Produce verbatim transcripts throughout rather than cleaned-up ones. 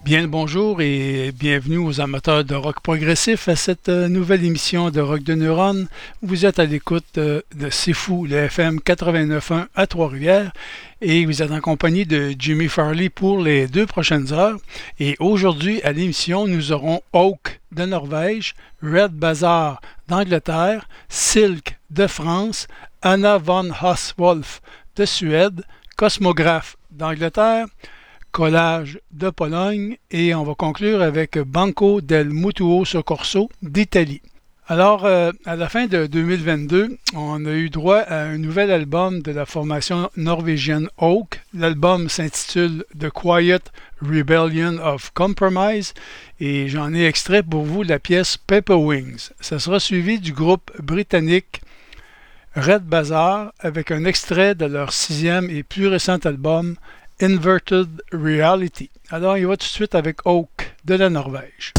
Bien le bonjour et bienvenue aux amateurs de rock progressif à cette euh, nouvelle émission de Rock de Neuronne. Vous êtes à l'écoute euh, de C'est Fou, le F M quatre-vingt-neuf point un à Trois-Rivières et vous êtes en compagnie de Jimmy Farley pour les deux prochaines heures. Et aujourd'hui à l'émission, nous aurons Oak de Norvège, Red Bazaar d'Angleterre, Silk de France, Anna von Hauswolf de Suède, Cosmographe d'Angleterre, Collage de Pologne et on va conclure avec Banco del Mutuo Soccorso d'Italie. Alors, euh, à la fin de deux mille vingt-deux, on a eu droit à un nouvel album de la formation norvégienne Oak. L'album s'intitule The Quiet Rebellion of Compromise et j'en ai extrait pour vous la pièce Paper Wings. Ça sera suivi du groupe britannique Red Bazaar avec un extrait de leur sixième et plus récent album Inverted Reality. Alors, il va tout de suite avec Oak de la Norvège.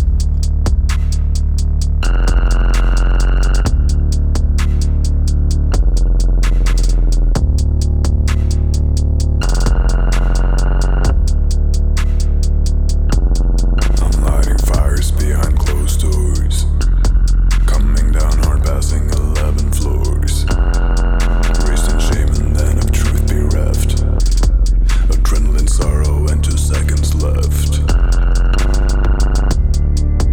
I'm lighting fires behind closed doors, coming down hard, passing eleven floors, raised in shame and then of truth bereft. Adrenaline, sorrow, and two seconds left.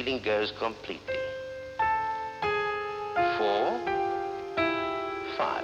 feeling goes completely. Four, five.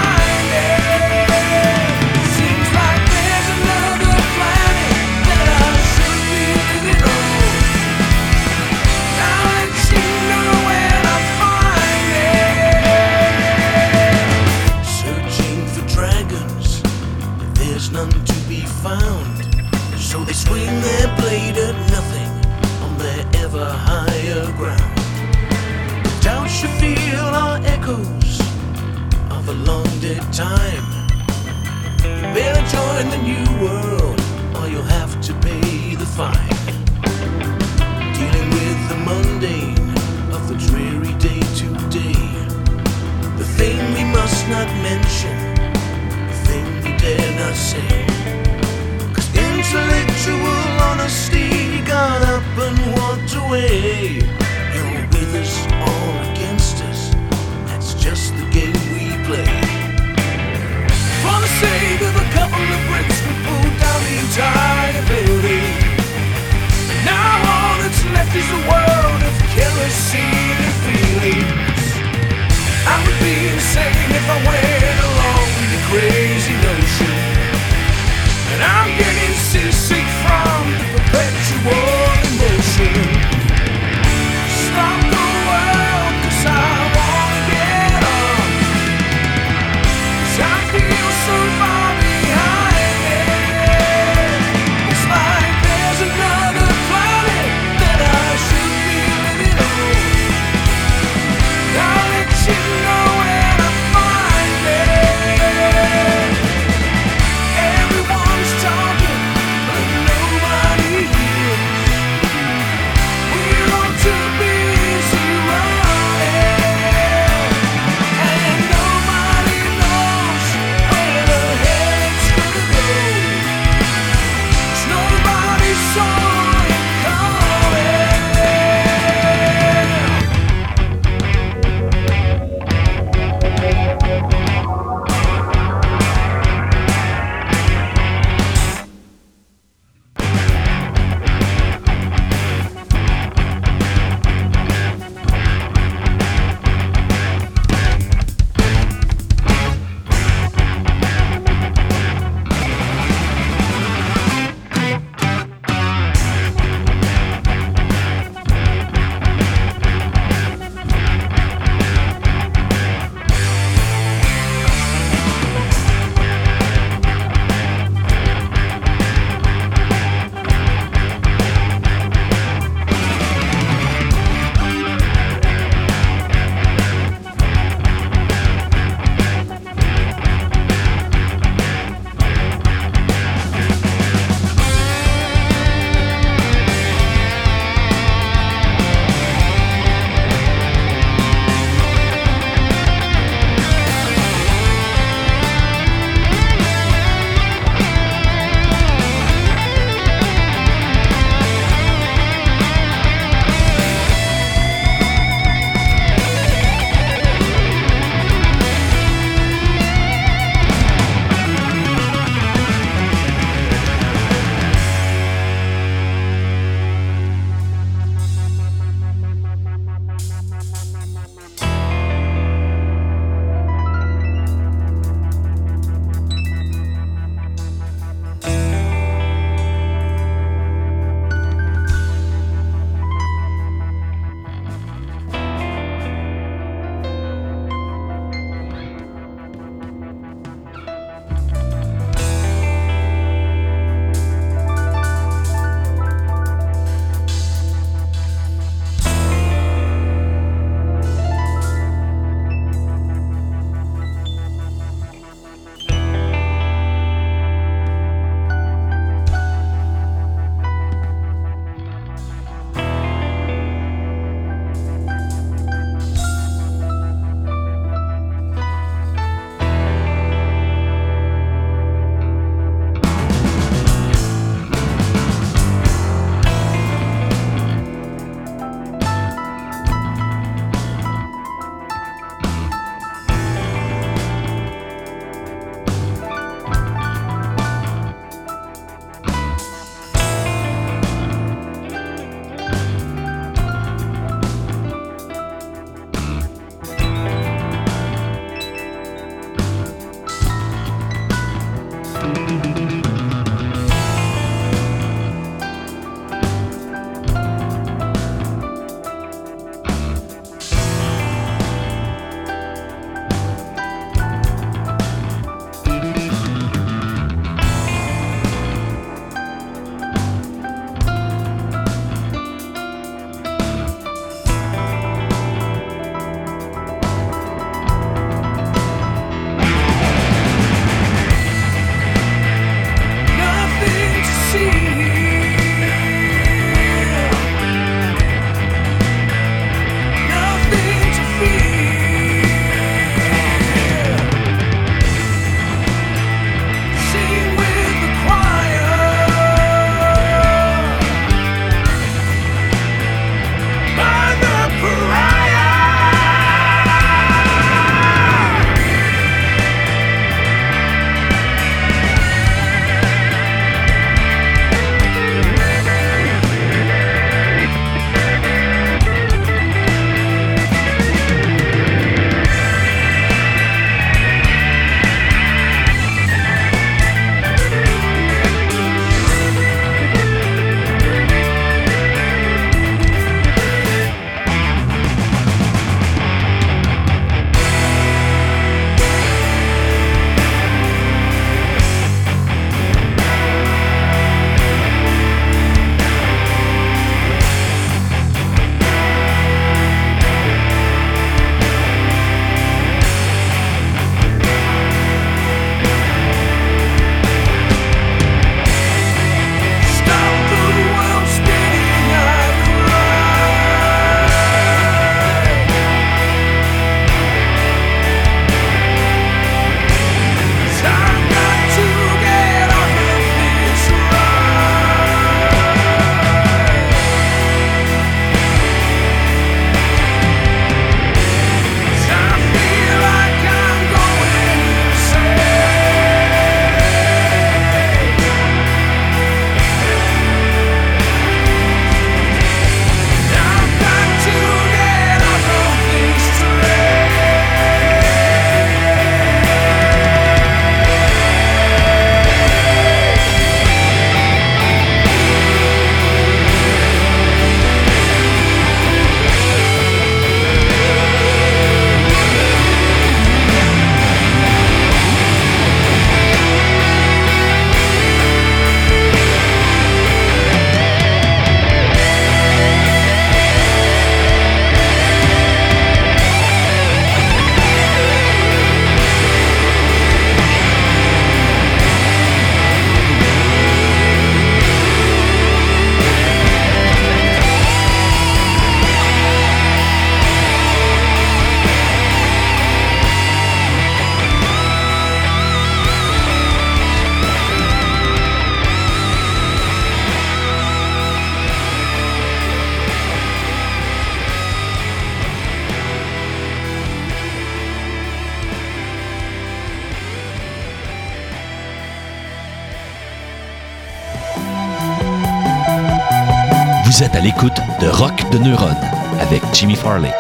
That fine. Dealing with the mundane of the dreary day to day. The thing we must not mention, the thing we dare not say. Cause intellectual honesty got up and walked away. You're with us or against us, that's just the game we play. For the sake of a couple of bricks, we pulled down the entire building. Vous êtes à l'écoute de Rock de Neuron avec Jimmy Farley.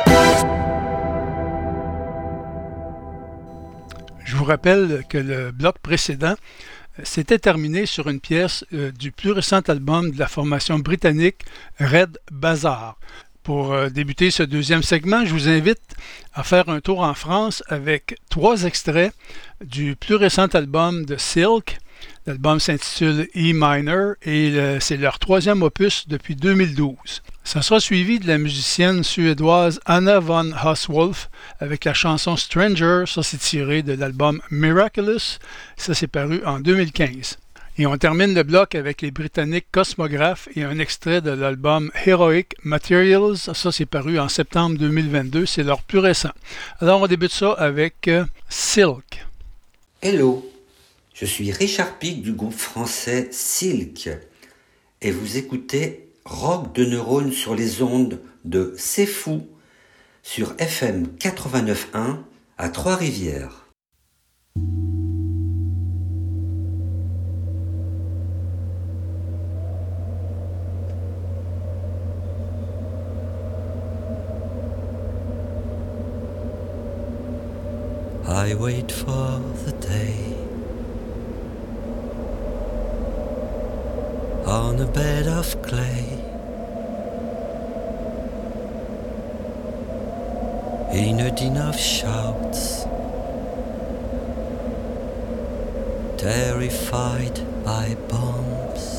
Je vous rappelle que le bloc précédent s'était terminé sur une pièce euh, du plus récent album de la formation britannique Red Bazaar. Pour euh, débuter ce deuxième segment, je vous invite à faire un tour en France avec trois extraits du plus récent album de Silk. L'album s'intitule E Minor et le, c'est leur troisième opus depuis deux mille douze. Ça sera suivi de la musicienne suédoise Anna von Hauswolf avec la chanson Stranger. Ça, c'est tiré de l'album Miraculous. Ça, c'est paru en deux mille quinze. Et on termine le bloc avec les Britanniques Cosmograph et un extrait de l'album Heroic Materials. Ça, c'est paru en septembre deux mille vingt-deux. C'est leur plus récent. Alors, on débute ça avec euh, Silk. Hello, je suis Richard Pic du groupe français Silk et vous écoutez Rock de Neuron sur les ondes de C'est Fou sur F M quatre-vingt-neuf point un à Trois-Rivières. I wait for the day on a bed of clay in a din of shouts, terrified by bombs.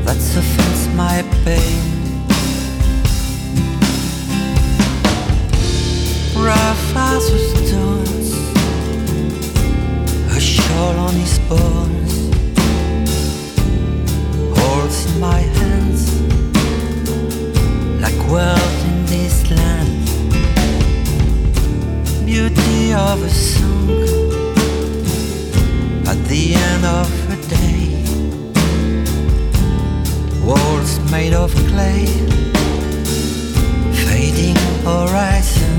that softens my pain. Rough as the stones, a shawl on his bones, holds in my hands like wealth in this land. Beauty of a song at the end of a day. Walls made of clay, fading horizon.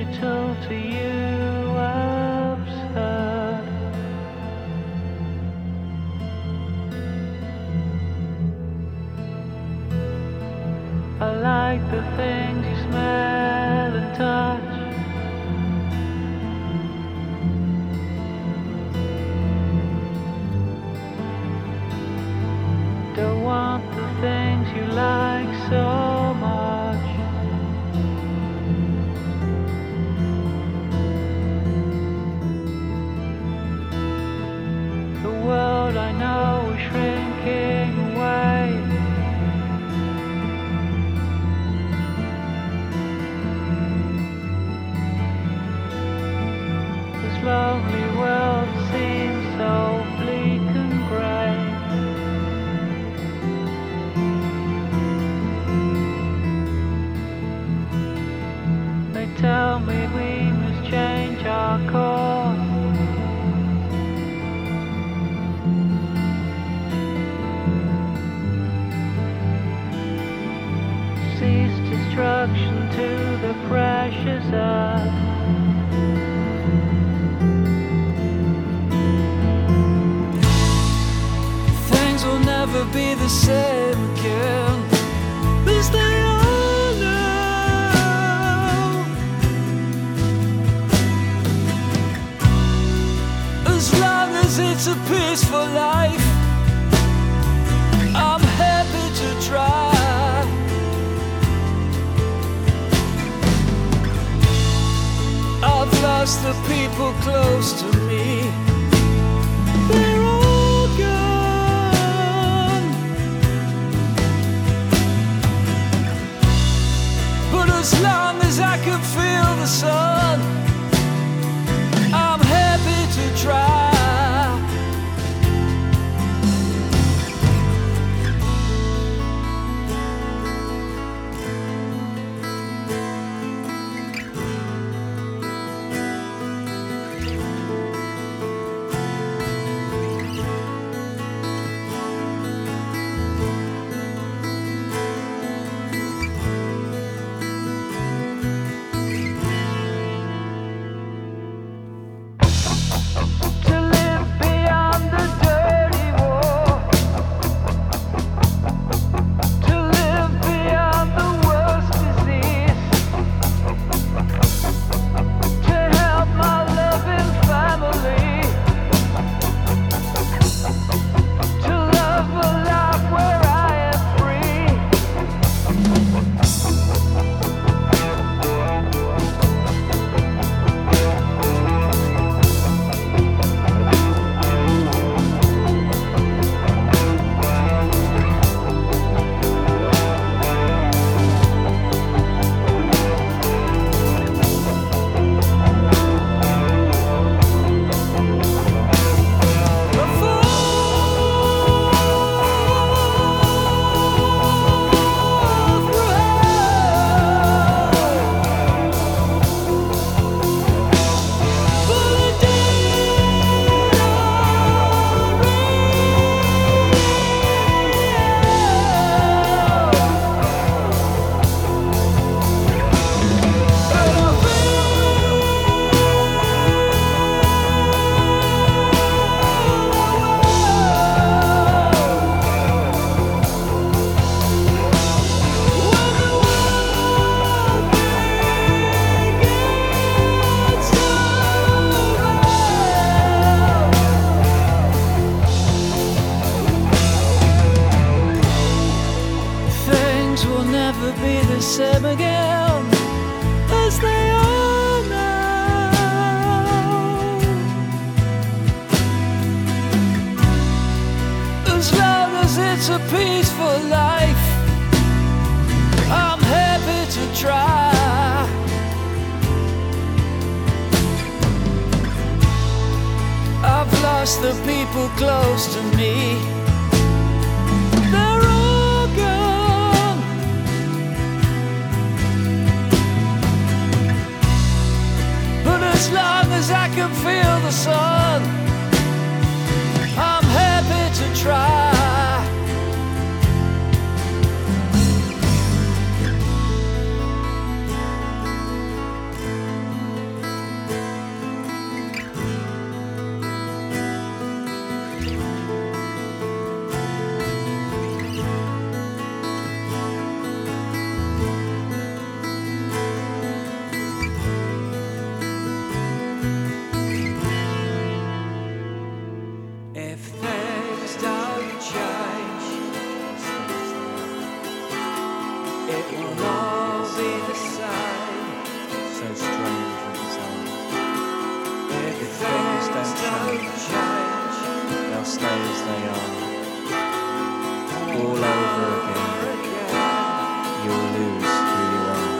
digital to you absurd. I like the things you smell and touch. Don't want the things you like so much. The world I know is shrinking away. This lonely world seems so bleak and grey. They tell me we must change our course. Cease destruction to the precious earth. Things will never be the same again as they are now. As long as it's a peaceful life, I'm happy to try. I've lost the people close to me. They're all gone. But as long as I can feel the sun, I'm happy to try. Same again as they are now. As long as it's a peaceful life, I'm happy to try. I've lost the people close to me. They're all gone. As long as I can feel the sun, I'm happy to try. it will all be the same. So strange and bizarre. If things don't change, they'll stay as they are. All over again, you'll lose who you are.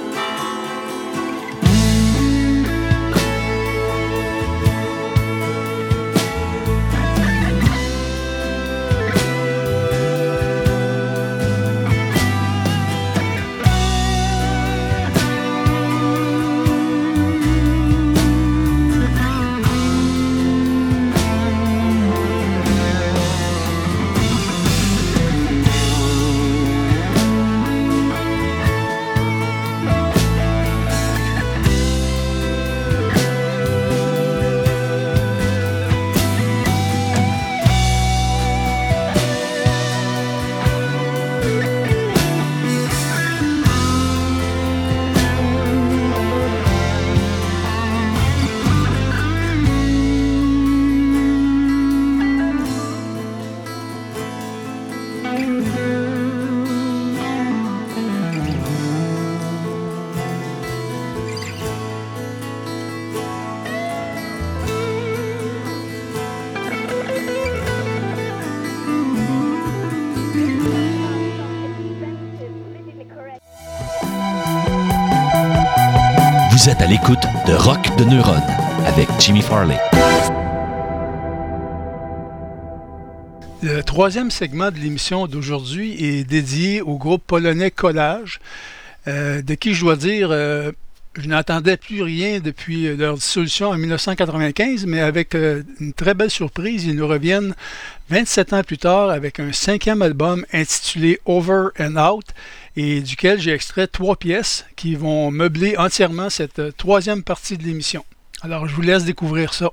Vous êtes à l'écoute de Rock de Neuronne avec Jimmy Farley. Le troisième segment de l'émission d'aujourd'hui est dédié au groupe polonais Collage, euh, de qui je dois dire, euh, je n'entendais plus rien depuis leur dissolution en dix-neuf cent quatre-vingt-quinze, mais avec euh, une très belle surprise, ils nous reviennent vingt-sept ans plus tard avec un cinquième album intitulé Over and Out, et duquel j'ai extrait trois pièces qui vont meubler entièrement cette euh, troisième partie de l'émission. Alors je vous laisse découvrir ça.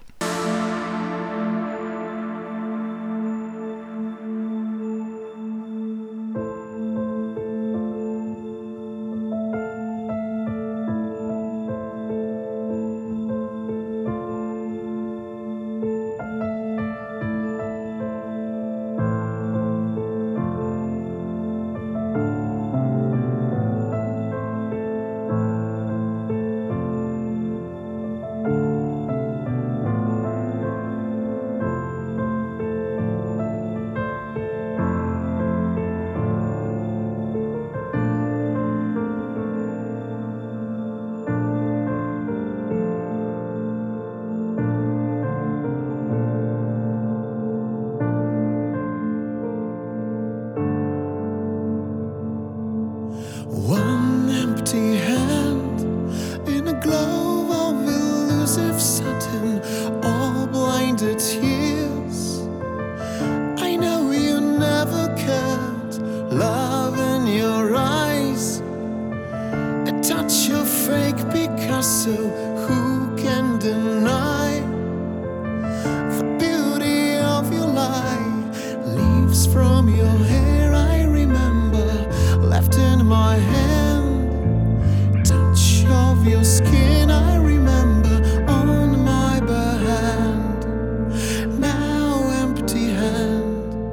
One empty hand in a glove of elusive satin, all blinded tears. I know you never cared, love in your eyes, a touch of fake Picasso, who can deny the beauty of your lie? Leaves from your hair I remember, left in my hand, touch of your skin I remember on my bare hand, now empty hand.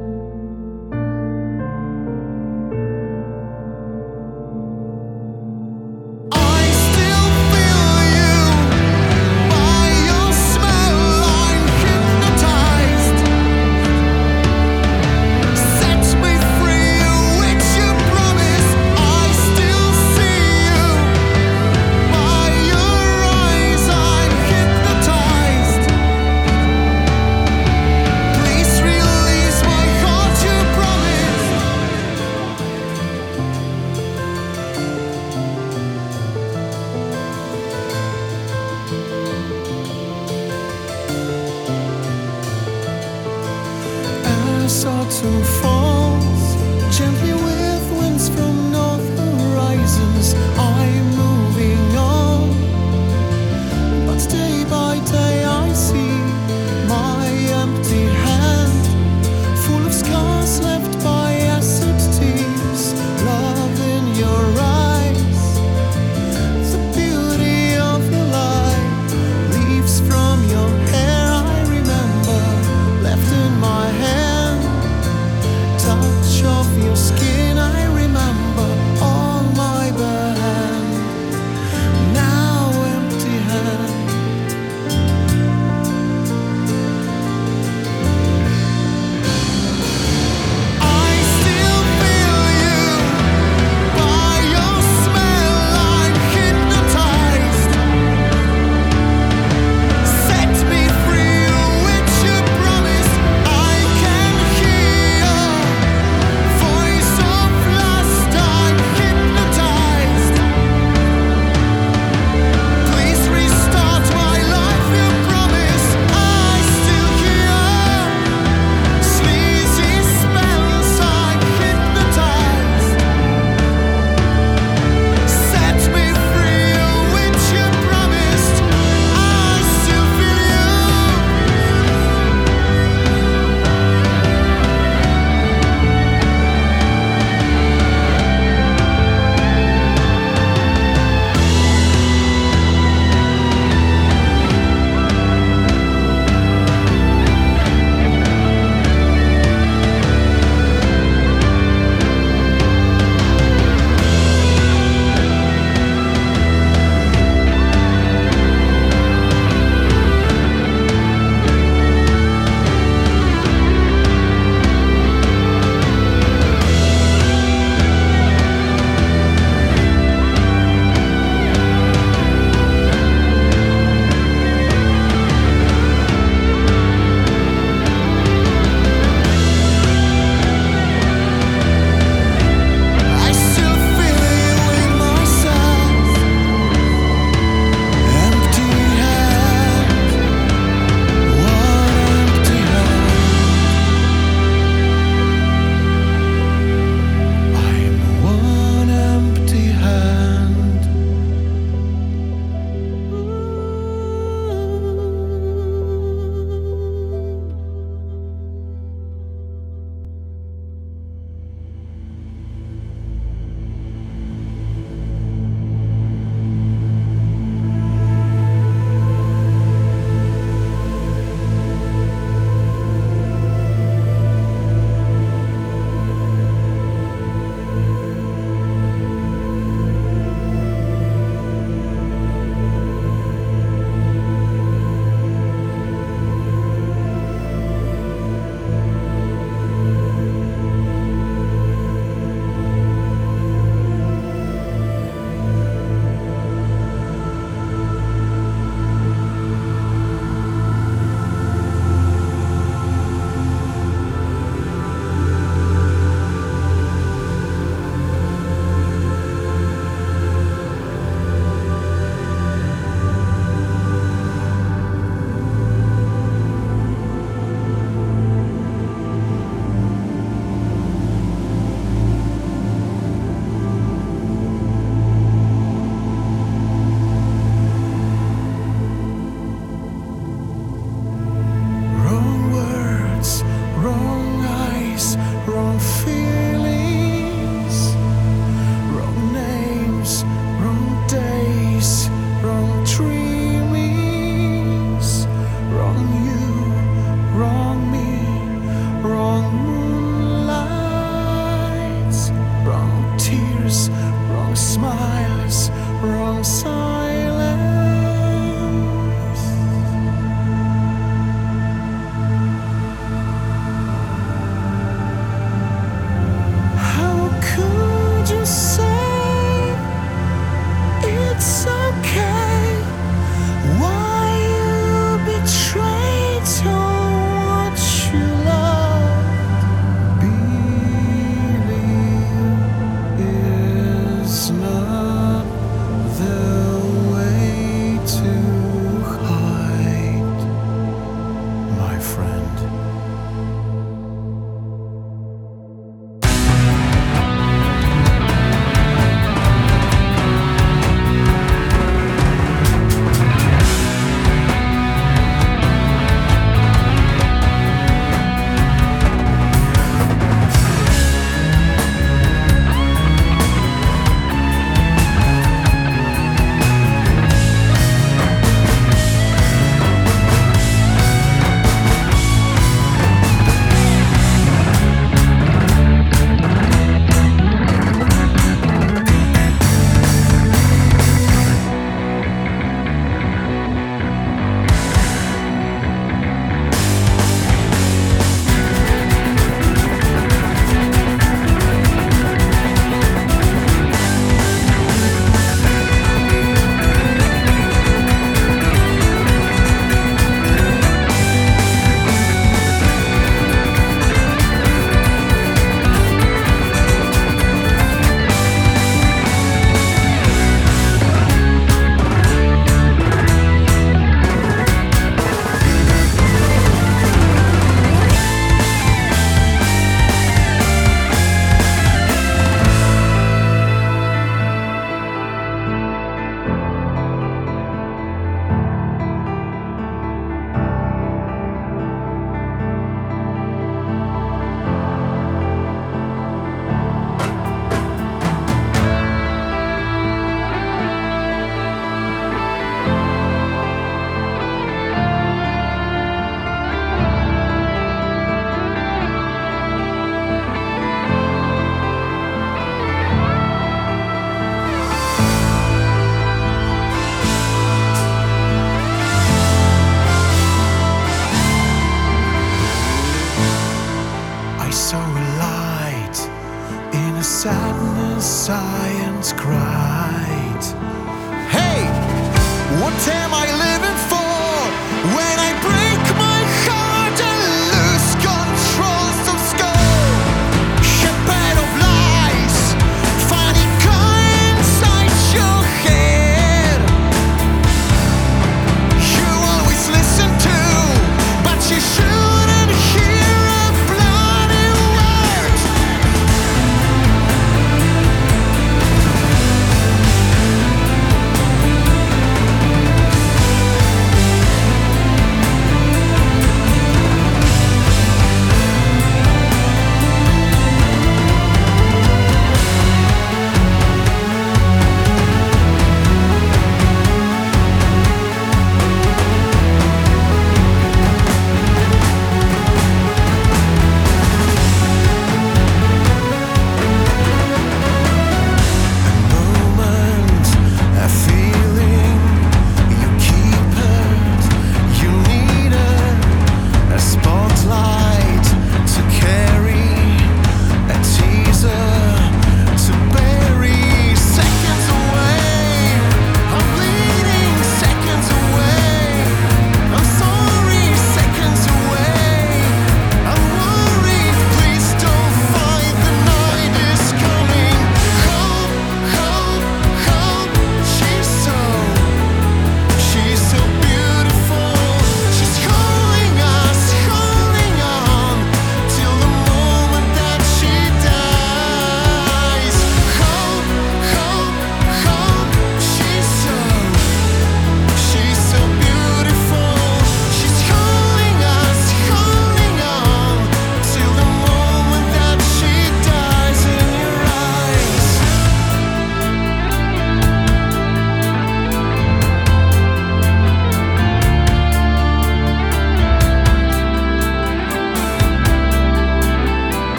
I still feel you, by your smell I'm hypnotized. Set me free, which you promise. I still see you, by your show a light in a sadness science cried. Hey, what am I living for when I break my heart and lose control? So scope, shepherd of lies, funny guy inside your head. You always listen to, but you shouldn't hear a bloody word.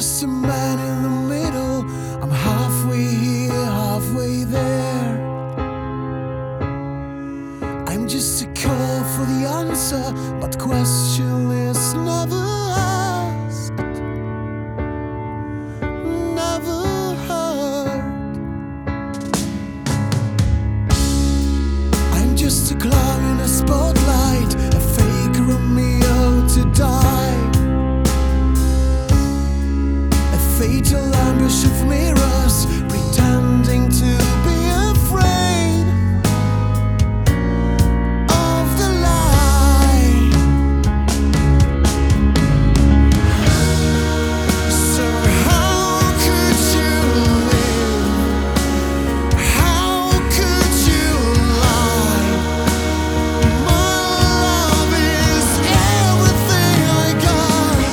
just a man in the middle. I'm halfway here, halfway there. I'm just a call for the answer, but question is never asked, never heard. I'm just a clown in a spotlight, a fake Romeo to die. A fatal ambush of mirrors, pretending to be afraid of the light. So how could you live? How could you lie? My love is everything I got.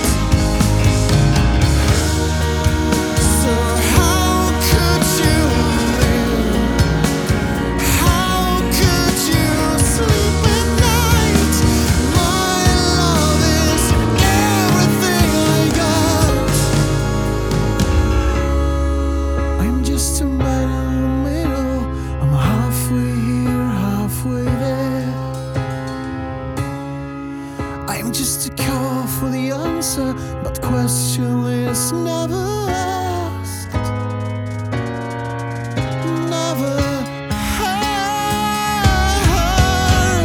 So how could you live? How could you sleep at night? My love is everything I got. I'm just a man in the middle. I'm halfway here, halfway there. I'm just a call for the answer, but question is never asked, never heard.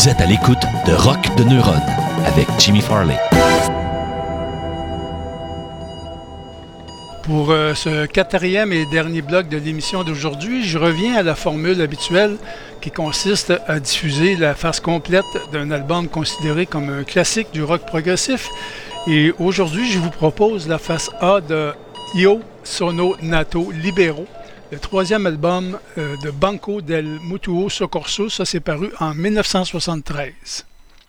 Vous êtes à l'écoute de Rock de Neuronne avec Jimmy Farley. Pour euh, ce quatrième et dernier bloc de l'émission d'aujourd'hui, je reviens à la formule habituelle qui consiste à diffuser la face complète d'un album considéré comme un classique du rock progressif. Et aujourd'hui, je vous propose la face A de Io Sono Nato Libero, le troisième album euh, de Banco del Mutuo Soccorso. Ça s'est paru en dix-neuf cent soixante-treize.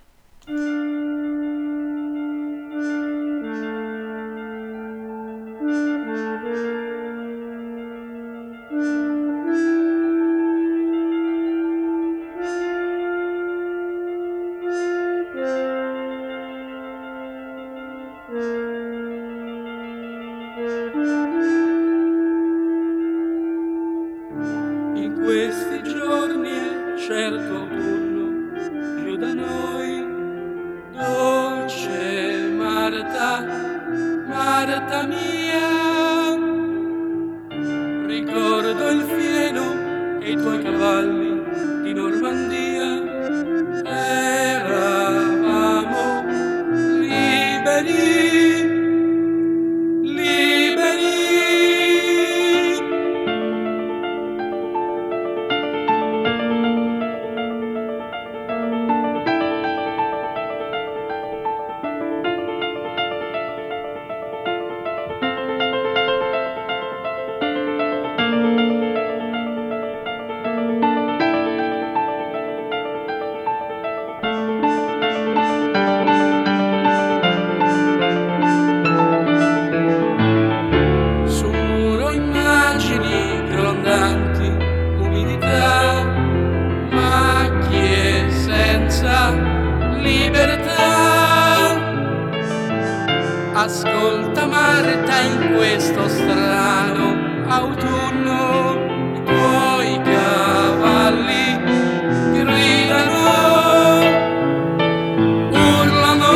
Ascolta Marta, in questo strano autunno i tuoi cavalli gridano, urlano,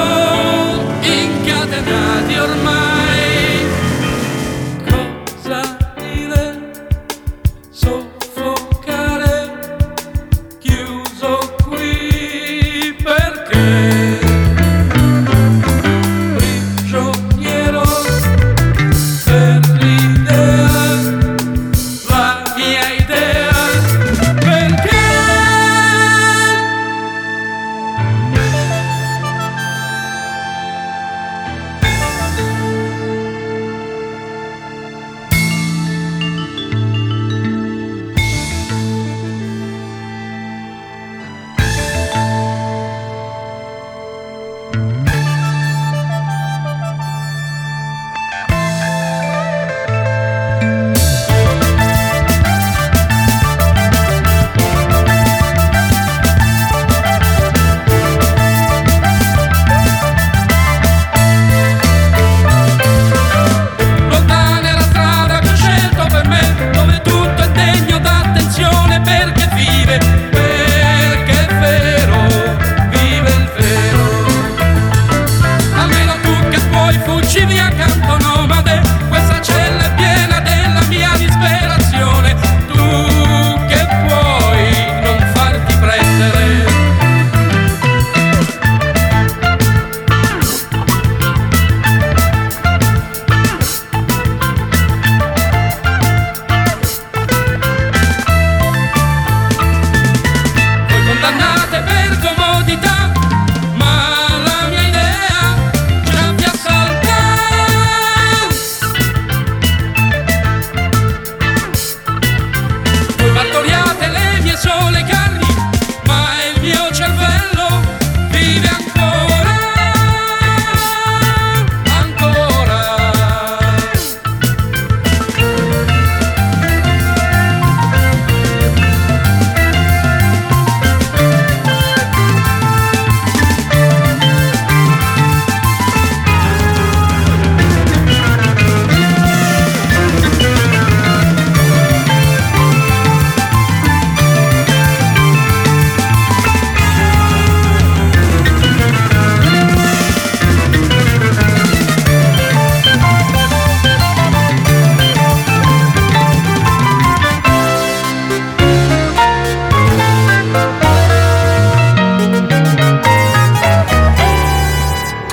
incatenati ormai. Cosa dire? Soffocare, chiuso qui perché? comodità, ma la mia idea ce la fi assaltare.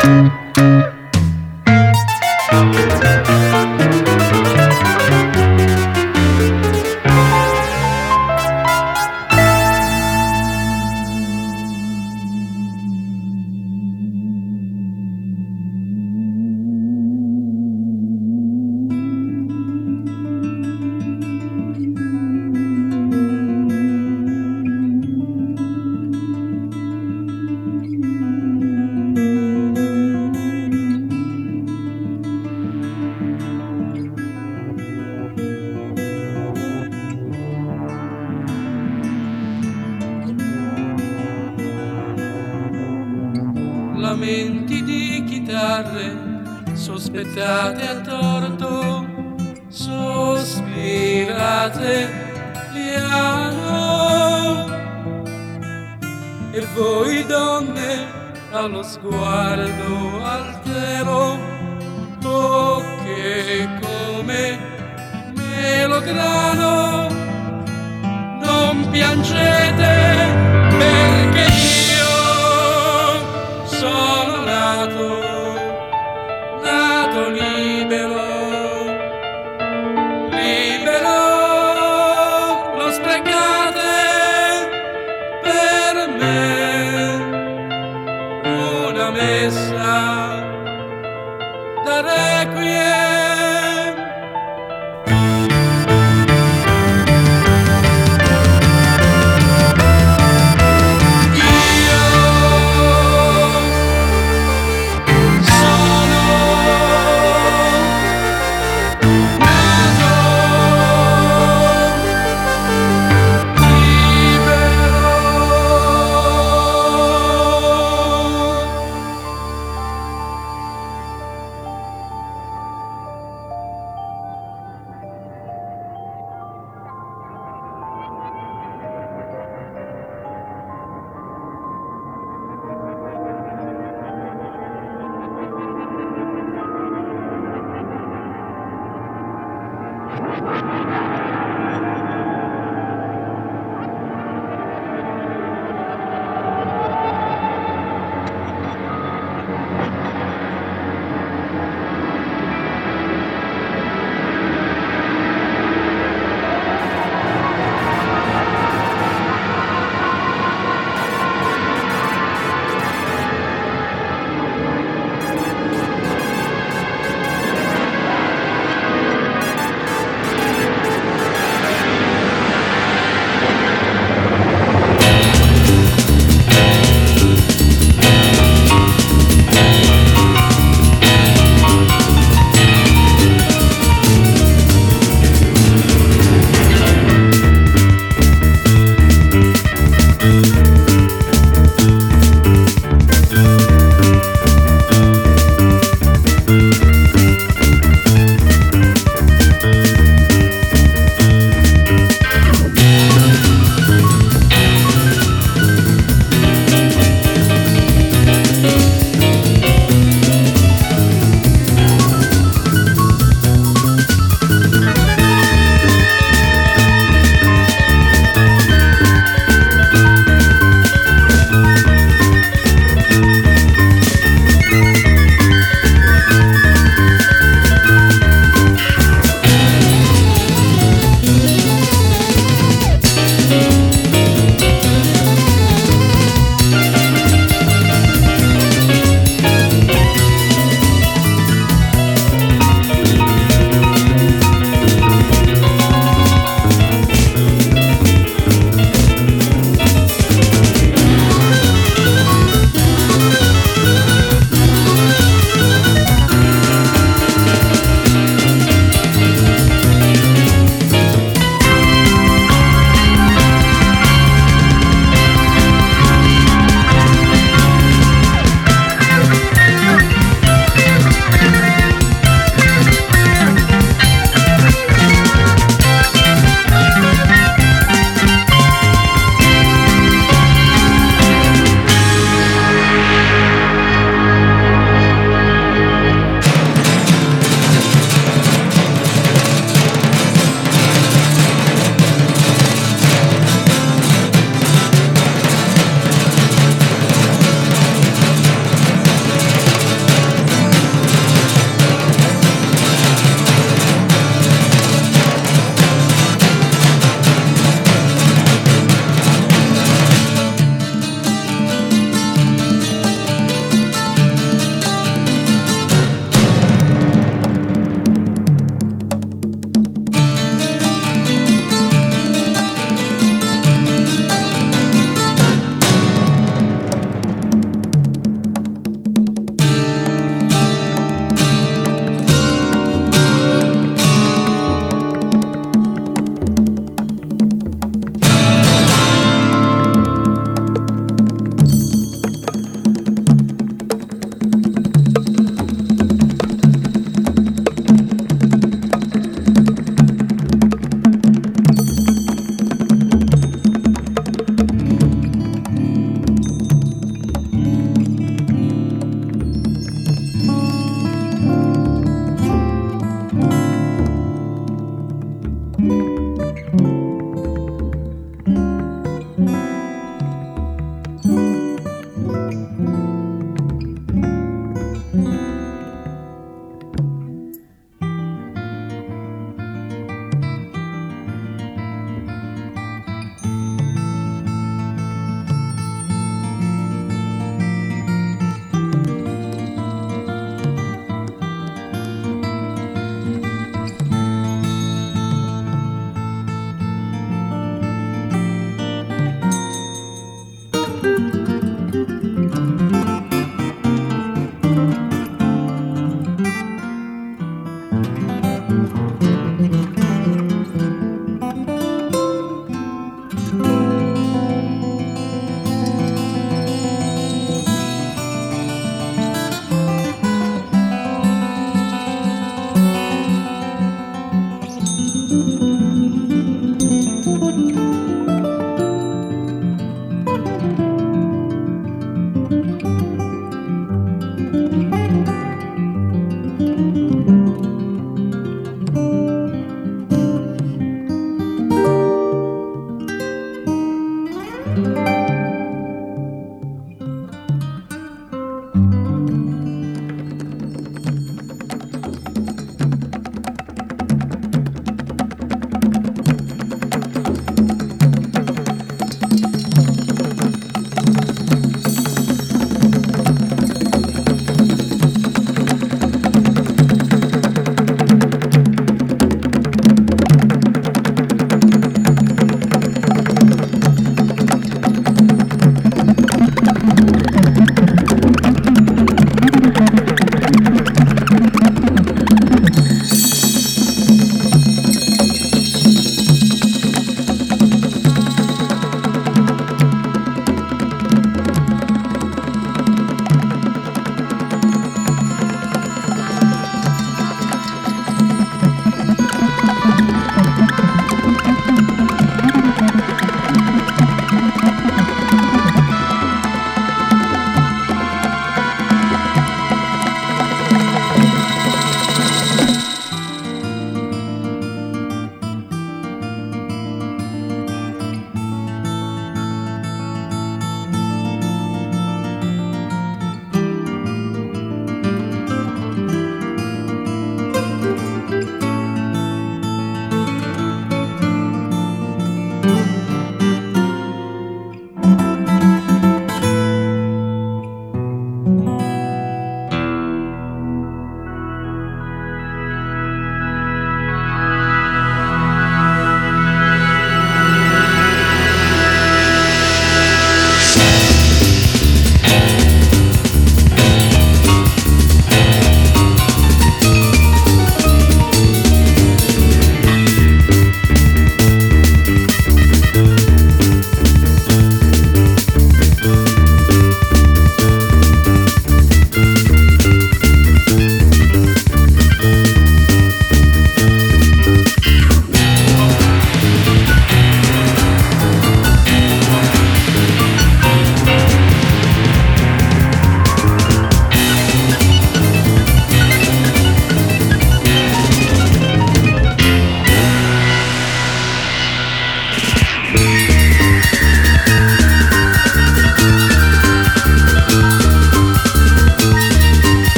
Lamenti di chitarre sospettate a torto, sospirate piano, e voi donne allo sguardo altero, oh che come melograno, non piangete perché sono nato, nato libero, libero, lo sprecate per me, una messa da requiem.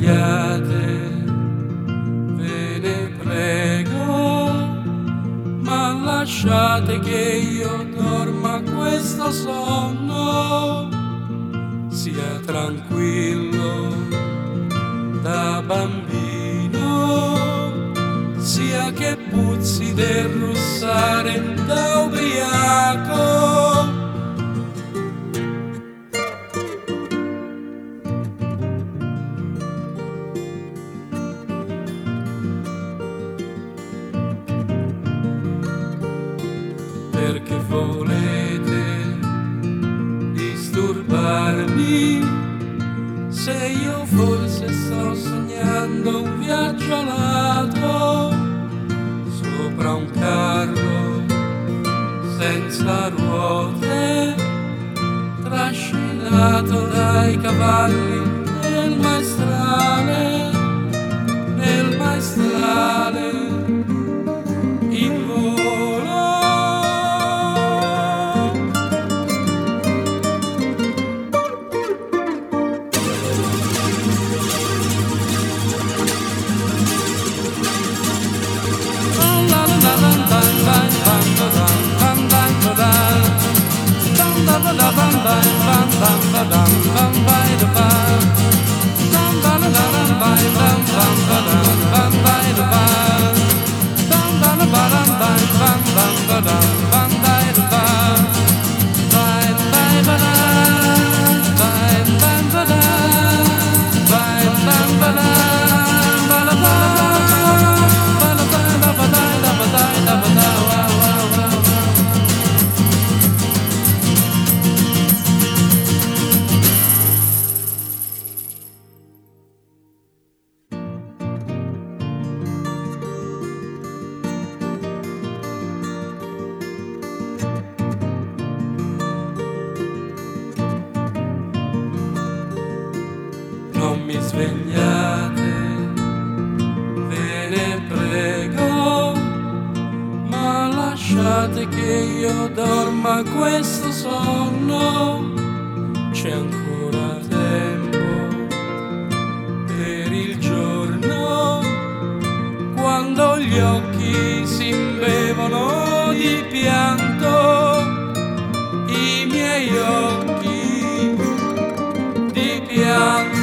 svegliate, ve ne prego, ma lasciate che io dorma questo sonno, sia tranquillo da bambino, sia che puzzi del russare da ubriaco. Perché volete disturbarmi se io forse sto sognando un viaggio alato sopra un carro senza ruote, trascinato dai cavalli nel maestrale, nel maestrale in volo. Non mi svegliate, ve ne prego, ma lasciate che io dorma questo sonno, c'è ancora tempo per il giorno, quando gli occhi si imbevono di pianto, i miei occhi di pianto.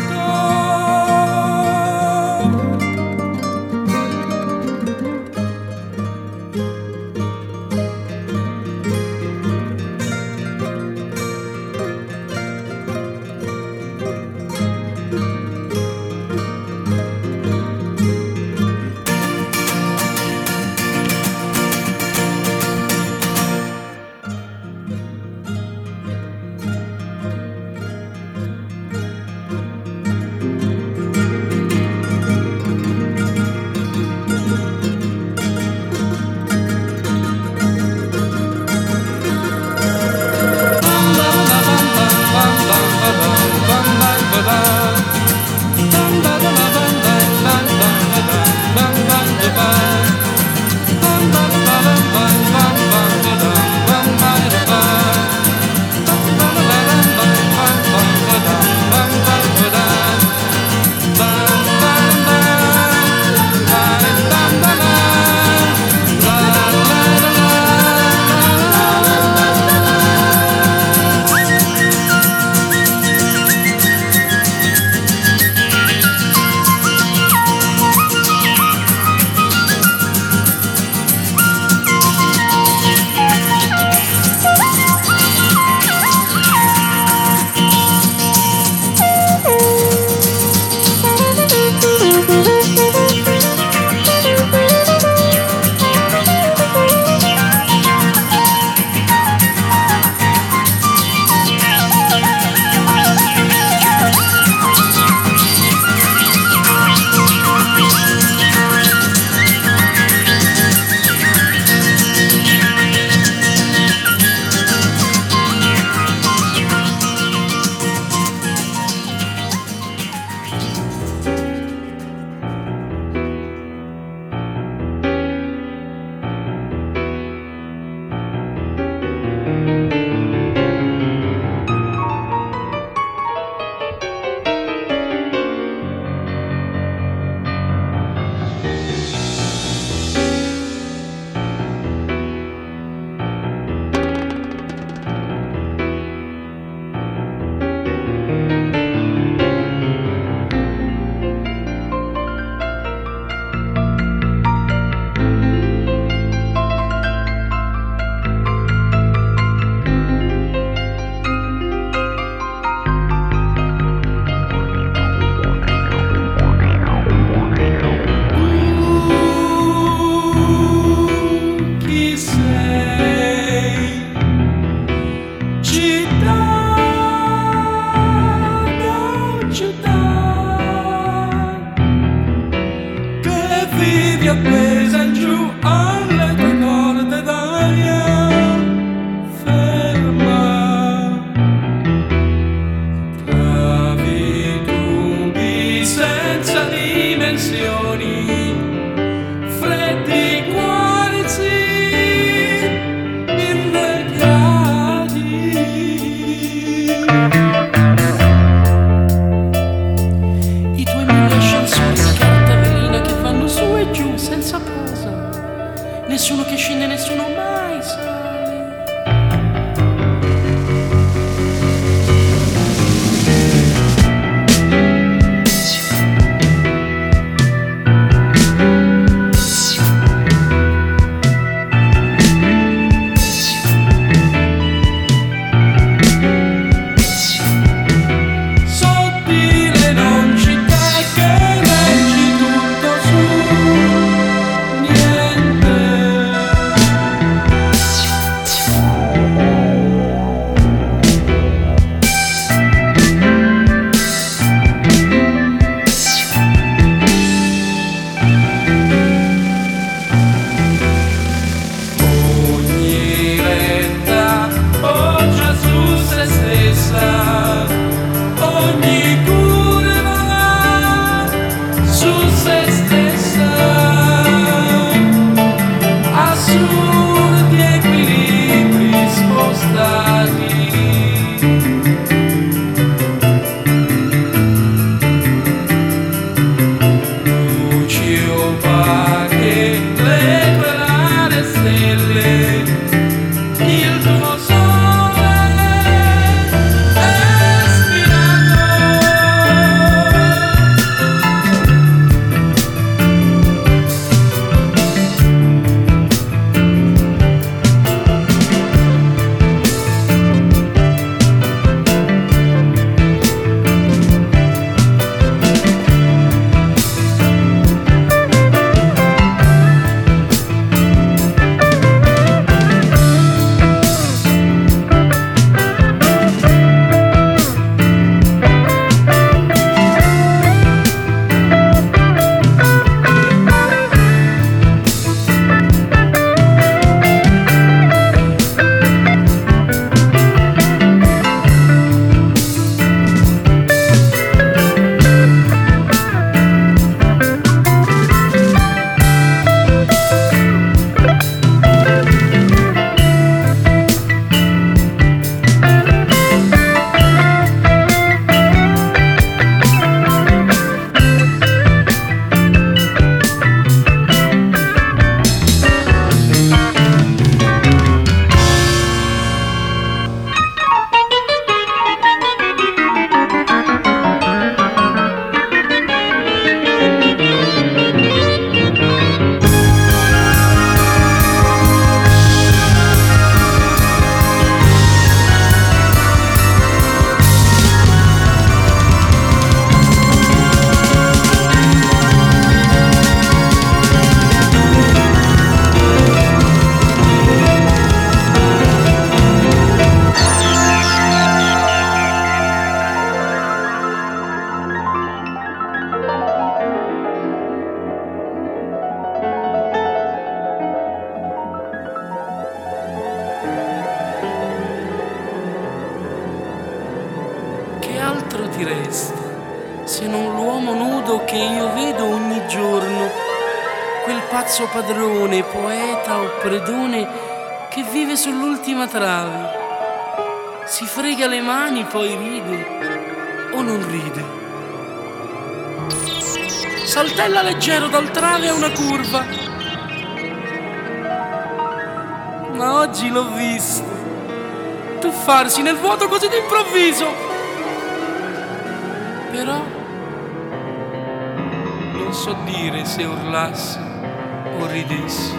mai soli. Sottile non ci c'è che leggi tutto su niente. Ogni retta poggia su se stessa, ogni curva su se stessa, assurdi equilibri spostati. Luci opache, le tue rare stelle, il tuo sole espirato. Che altro ti resta se non l'uomo nudo che io vedo ogni giorno, quel pazzo padrone, poeta o predone che vive sull'ultima trave, si frega le mani poi ride o non ride, saltella leggero dal trave a una curva, ma oggi l'ho visto tuffarsi nel vuoto così d'improvviso. Però non so dire se urlassi o ridessi.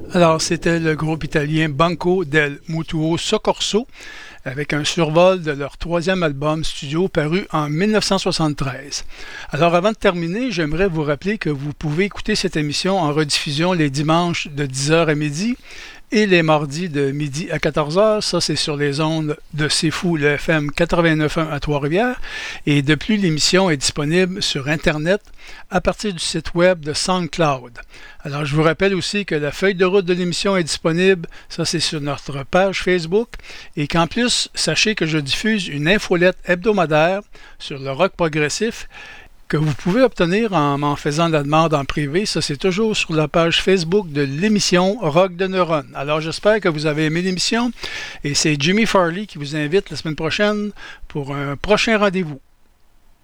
Alors, c'était le groupe italien Banco del Mutuo Soccorso avec un survol de leur troisième album studio paru en dix-neuf cent soixante-treize. Alors, avant de terminer, j'aimerais vous rappeler que vous pouvez écouter cette émission en rediffusion les dimanches de dix heures à midi et les mardis de midi à quatorze heures. Ça, c'est sur les ondes de C'est Fou, le F M quatre-vingt-neuf point un à Trois-Rivières. Et de plus, l'émission est disponible sur Internet à partir du site web de SoundCloud. Alors, je vous rappelle aussi que la feuille de route de l'émission est disponible. Ça, c'est sur notre page Facebook. Et qu'en plus, sachez que je diffuse une infolette hebdomadaire sur le rock progressif que vous pouvez obtenir en m'en faisant la demande en privé. Ça, c'est toujours sur la page Facebook de l'émission Rock de Neurones. Alors, j'espère que vous avez aimé l'émission et c'est Jimmy Farley qui vous invite la semaine prochaine pour un prochain rendez-vous.